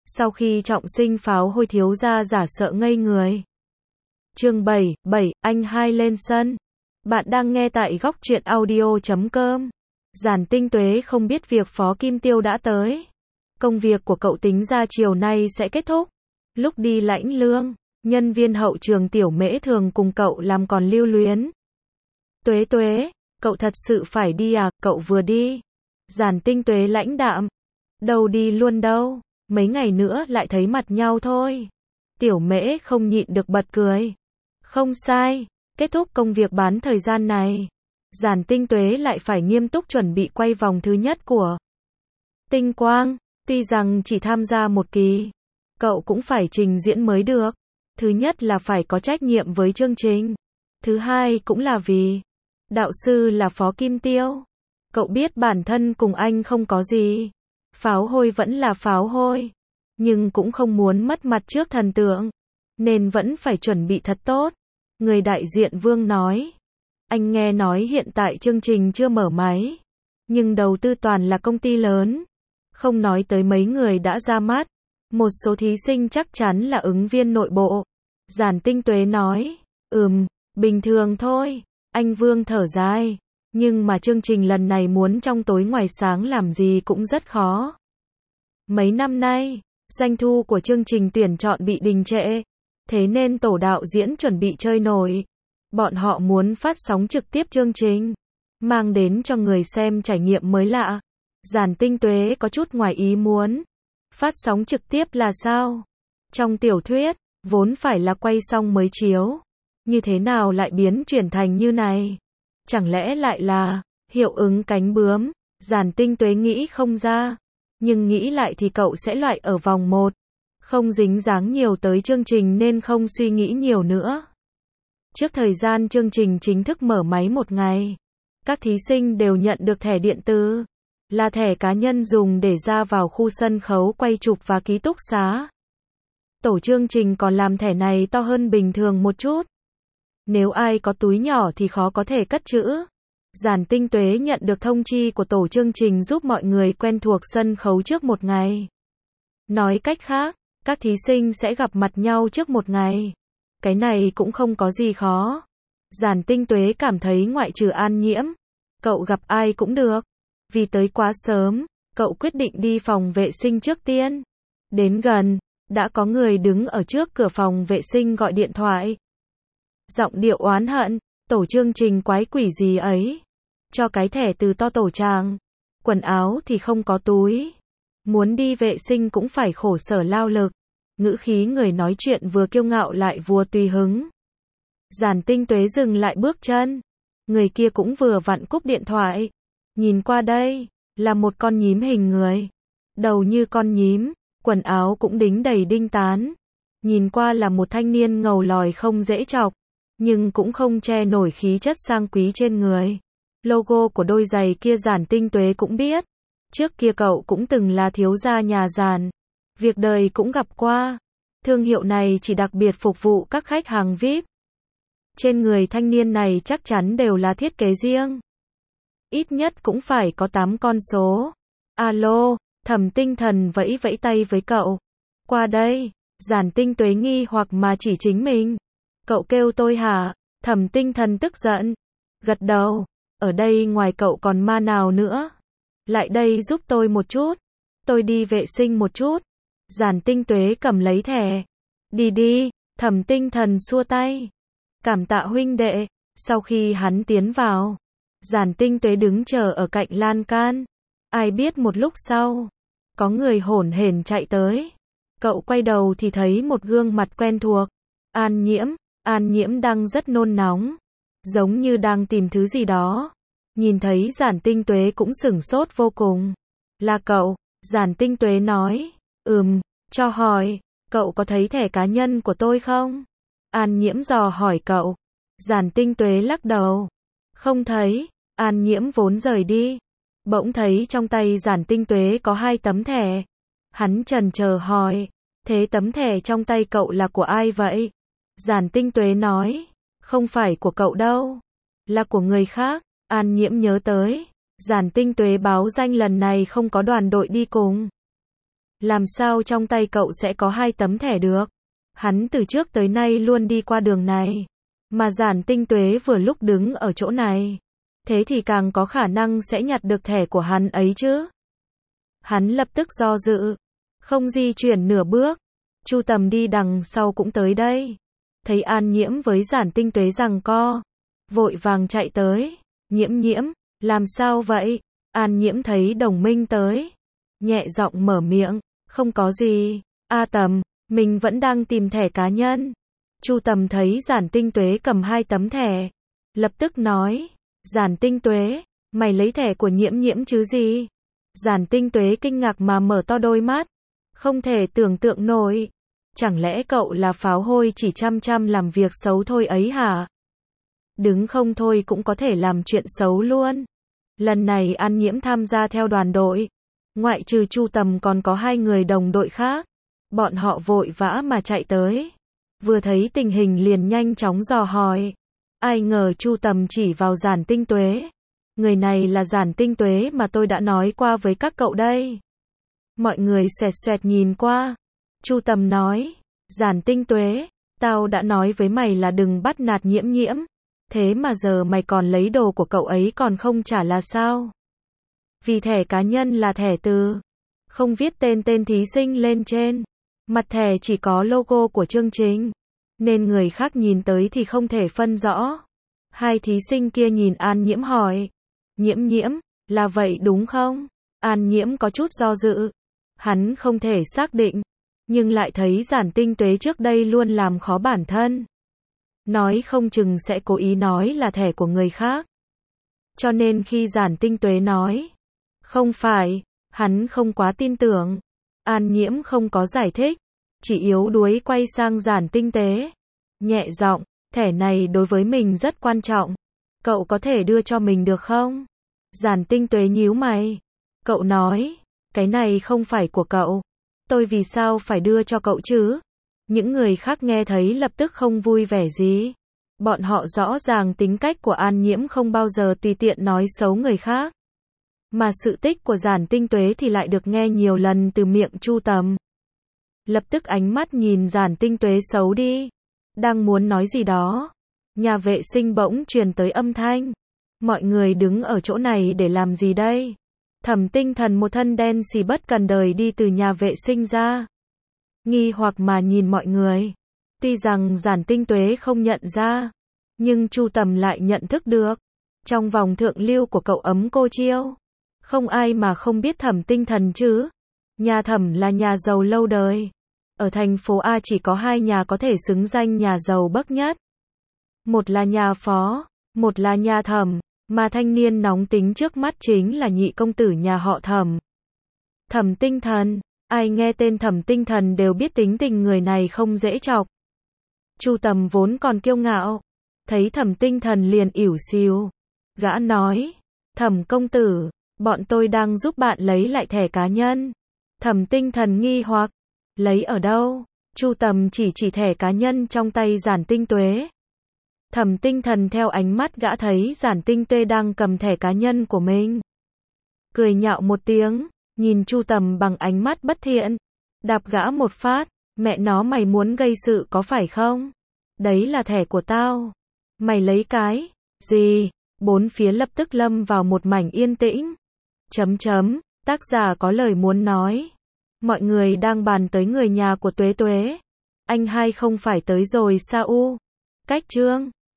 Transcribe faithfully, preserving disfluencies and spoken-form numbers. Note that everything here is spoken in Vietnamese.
Sau khi trọng sinh pháo hôi thiếu gia giả sợ ngây người. Chương bảy, bảy, anh hai lên sân. Bạn đang nghe tại góc truyện audio chấm com. Giản Tinh Tuế không biết việc Phó Kim Tiêu đã tới. Công việc của cậu tính ra chiều nay sẽ kết thúc. Lúc đi lãnh lương, nhân viên hậu trường Tiểu Mễ thường cùng cậu làm còn lưu luyến. Tuế Tuế, cậu thật sự phải đi à, cậu vừa đi. Giản Tinh Tuế lãnh đạm. Đâu đi luôn đâu, mấy ngày nữa lại thấy mặt nhau thôi. Tiểu Mễ không nhịn được bật cười. Không sai, kết thúc công việc bán thời gian này, Giản Tinh Tuế lại phải nghiêm túc chuẩn bị quay vòng thứ nhất của Tinh Quang. Tuy rằng chỉ tham gia một kỳ, cậu cũng phải trình diễn mới được. Thứ nhất là phải có trách nhiệm với chương trình. Thứ hai cũng là vì đạo sư là Phó Kim Tiêu. Cậu biết bản thân cùng anh không có gì. Pháo hôi vẫn là pháo hôi, nhưng cũng không muốn mất mặt trước thần tượng, nên vẫn phải chuẩn bị thật tốt. Người đại diện Vương nói, anh nghe nói hiện tại chương trình chưa mở máy, nhưng đầu tư toàn là công ty lớn. Không nói tới mấy người đã ra mắt, một số thí sinh chắc chắn là ứng viên nội bộ. Giản Tinh Tuế nói, ừm, bình thường thôi. Anh Vương thở dài, nhưng mà chương trình lần này muốn trong tối ngoài sáng làm gì cũng rất khó. Mấy năm nay, doanh thu của chương trình tuyển chọn bị đình trệ, thế nên tổ đạo diễn chuẩn bị chơi nổi. Bọn họ muốn phát sóng trực tiếp chương trình, mang đến cho người xem trải nghiệm mới lạ. Giản Tinh Tuế có chút ngoài ý muốn. Phát sóng trực tiếp là sao? Trong tiểu thuyết, vốn phải là quay xong mới chiếu. Như thế nào lại biến chuyển thành như này? Chẳng lẽ lại là hiệu ứng cánh bướm? Giản Tinh Tuế nghĩ không ra. Nhưng nghĩ lại thì cậu sẽ loại ở vòng một. Không dính dáng nhiều tới chương trình nên không suy nghĩ nhiều nữa. Trước thời gian chương trình chính thức mở máy một ngày, các thí sinh đều nhận được thẻ điện tử. Là thẻ cá nhân dùng để ra vào khu sân khấu quay chụp và ký túc xá. Tổ chương trình còn làm thẻ này to hơn bình thường một chút. Nếu ai có túi nhỏ thì khó có thể cất trữ. Giản Tinh Tuế nhận được thông chi của tổ chương trình giúp mọi người quen thuộc sân khấu trước một ngày. Nói cách khác, các thí sinh sẽ gặp mặt nhau trước một ngày. Cái này cũng không có gì khó. Giản Tinh Tuế cảm thấy ngoại trừ An Nhiễm, cậu gặp ai cũng được. Vì tới quá sớm, cậu quyết định đi phòng vệ sinh trước tiên. Đến gần, đã có người đứng ở trước cửa phòng vệ sinh gọi điện thoại. Giọng điệu oán hận, tổ chương trình quái quỷ gì ấy. Cho cái thẻ từ to tổ chàng. Quần áo thì không có túi. Muốn đi vệ sinh cũng phải khổ sở lao lực. Ngữ khí người nói chuyện vừa kiêu ngạo lại vừa tùy hứng. Giản Tinh Tuế dừng lại bước chân. Người kia cũng vừa vặn cúp điện thoại. Nhìn qua đây, là một con nhím hình người. Đầu như con nhím, quần áo cũng đính đầy đinh tán. Nhìn qua là một thanh niên ngầu lòi không dễ chọc, nhưng cũng không che nổi khí chất sang quý trên người. Logo của đôi giày kia Giản Tinh Tuế cũng biết. Trước kia cậu cũng từng là thiếu gia nhà Giản. Việc đời cũng gặp qua. Thương hiệu này chỉ đặc biệt phục vụ các khách hàng vi ai pi. Trên người thanh niên này chắc chắn đều là thiết kế riêng. Ít nhất cũng phải có tám con số. Alo, Thẩm Tinh Thần vẫy vẫy tay với cậu. Qua đây. Giản Tinh Tuế nghi hoặc mà chỉ chính mình. Cậu kêu tôi hả? Thẩm Tinh Thần tức giận. Gật đầu. Ở đây ngoài cậu còn ma nào nữa? Lại đây giúp tôi một chút. Tôi đi vệ sinh một chút. Giản Tinh Tuế cầm lấy thẻ. Đi đi. Thẩm Tinh Thần xua tay. Cảm tạ huynh đệ. Sau khi hắn tiến vào, Giản Tinh Tuế đứng chờ ở cạnh lan can. Ai biết một lúc sau, có người hổn hển chạy tới. Cậu quay đầu thì thấy một gương mặt quen thuộc. An Nhiễm. An Nhiễm đang rất nôn nóng, giống như đang tìm thứ gì đó. Nhìn thấy Giản Tinh Tuế cũng sửng sốt vô cùng. Là cậu? Giản Tinh Tuế nói. Ừm, cho hỏi, cậu có thấy thẻ cá nhân của tôi không? An Nhiễm dò hỏi cậu. Giản Tinh Tuế lắc đầu. Không thấy. An Nhiễm vốn rời đi, bỗng thấy trong tay Giản Tinh Tuế có hai tấm thẻ. Hắn chần chờ hỏi, thế tấm thẻ trong tay cậu là của ai vậy? Giản Tinh Tuế nói, không phải của cậu đâu, là của người khác. An Nhiễm nhớ tới, Giản Tinh Tuế báo danh lần này không có đoàn đội đi cùng. Làm sao trong tay cậu sẽ có hai tấm thẻ được? Hắn từ trước tới nay luôn đi qua đường này. Mà Giản Tinh Tuế vừa lúc đứng ở chỗ này. Thế thì càng có khả năng sẽ nhặt được thẻ của hắn ấy chứ. Hắn lập tức do dự. Không di chuyển nửa bước. Chu Tầm đi đằng sau cũng tới đây. Thấy An Nhiễm với Giản Tinh Tuế giằng co. Vội vàng chạy tới. Nhiễm nhiễm, làm sao vậy? An Nhiễm thấy đồng minh tới. Nhẹ giọng mở miệng. Không có gì. A Tầm, mình vẫn đang tìm thẻ cá nhân. Chu Tầm thấy Giản Tinh Tuế cầm hai tấm thẻ. Lập tức nói. Giản Tinh Tuế, mày lấy thẻ của Nhiễm nhiễm chứ gì? Giản Tinh Tuế kinh ngạc mà mở to đôi mắt. Không thể tưởng tượng nổi. Chẳng lẽ cậu là pháo hôi chỉ chăm chăm làm việc xấu thôi ấy hả? Đứng không thôi cũng có thể làm chuyện xấu luôn. Lần này An Nhiễm tham gia theo đoàn đội. Ngoại trừ Chu Tầm còn có hai người đồng đội khác. Bọn họ vội vã mà chạy tới. Vừa thấy tình hình liền nhanh chóng dò hỏi. Ai ngờ Chu Tầm chỉ vào Giản Tinh Tuế. Người này là Giản Tinh Tuế mà tôi đã nói qua với các cậu đây. Mọi người xoẹt xoẹt nhìn qua. Chu Tầm nói. Giản Tinh Tuế, tao đã nói với mày là đừng bắt nạt Nhiễm nhiễm. Thế mà giờ mày còn lấy đồ của cậu ấy còn không trả là sao? Vì thẻ cá nhân là thẻ từ. Không viết tên tên thí sinh lên trên. Mặt thẻ chỉ có logo của chương trình. Nên người khác nhìn tới thì không thể phân rõ. Hai thí sinh kia nhìn An Nhiễm hỏi. Nhiễm nhiễm, là vậy đúng không? An Nhiễm có chút do dự. Hắn không thể xác định. Nhưng lại thấy Giản Tinh Tuế trước đây luôn làm khó bản thân. Nói không chừng sẽ cố ý nói là thẻ của người khác. Cho nên khi Giản Tinh Tuế nói. Không phải, hắn không quá tin tưởng. An Nhiễm không có giải thích. Chỉ yếu đuối quay sang Giản Tinh Tế. Nhẹ giọng, thẻ này đối với mình rất quan trọng. Cậu có thể đưa cho mình được không? Giản Tinh Tuế nhíu mày. Cậu nói, cái này không phải của cậu. Tôi vì sao phải đưa cho cậu chứ? Những người khác nghe thấy lập tức không vui vẻ gì. Bọn họ rõ ràng tính cách của An Nhiễm không bao giờ tùy tiện nói xấu người khác. Mà sự tích của Giản Tinh Tuế thì lại được nghe nhiều lần từ miệng Chu Tầm. Lập tức ánh mắt nhìn Giản Tinh Tuế xấu đi. Đang muốn nói gì đó. Nhà vệ sinh bỗng truyền tới âm thanh. Mọi người đứng ở chỗ này để làm gì đây? Thẩm Tinh Thần một thân đen xì bất cần đời đi từ nhà vệ sinh ra. Nghi hoặc mà nhìn mọi người. Tuy rằng Giản Tinh Tuế không nhận ra. Nhưng Chu Tầm lại nhận thức được. Trong vòng thượng lưu của cậu ấm cô Chiêu. Không ai mà không biết Thẩm Tinh Thần chứ. Nhà Thẩm là nhà giàu lâu đời. Ở thành phố A chỉ có hai nhà có thể xứng danh nhà giàu bậc nhất. Một là nhà Phó, một là nhà Thẩm, mà thanh niên nóng tính trước mắt chính là nhị công tử nhà họ Thẩm. Thẩm Tinh Thần, ai nghe tên Thẩm Tinh Thần đều biết tính tình người này không dễ chọc. Chu Tầm vốn còn kiêu ngạo, thấy Thẩm Tinh Thần liền ỉu xìu. Gã nói, Thẩm công tử, bọn tôi đang giúp bạn lấy lại thẻ cá nhân. Thẩm Tinh Thần nghi hoặc, lấy ở đâu? Chu Tầm chỉ chỉ thẻ cá nhân trong tay Giản Tinh Tuế. Thẩm Tinh Thần theo ánh mắt gã thấy Giản Tinh Tuế đang cầm thẻ cá nhân của mình. Cười nhạo một tiếng, nhìn Chu Tầm bằng ánh mắt bất thiện. Đạp gã một phát, mẹ nó mày muốn gây sự có phải không? Đấy là thẻ của tao. Mày lấy cái, gì? Bốn phía lập tức lâm vào một mảnh yên tĩnh. Chấm chấm, tác giả có lời muốn nói. Mọi người đang bàn tới người nhà của Tuế Tuế. Anh hai không phải tới rồi sao u? Cách chương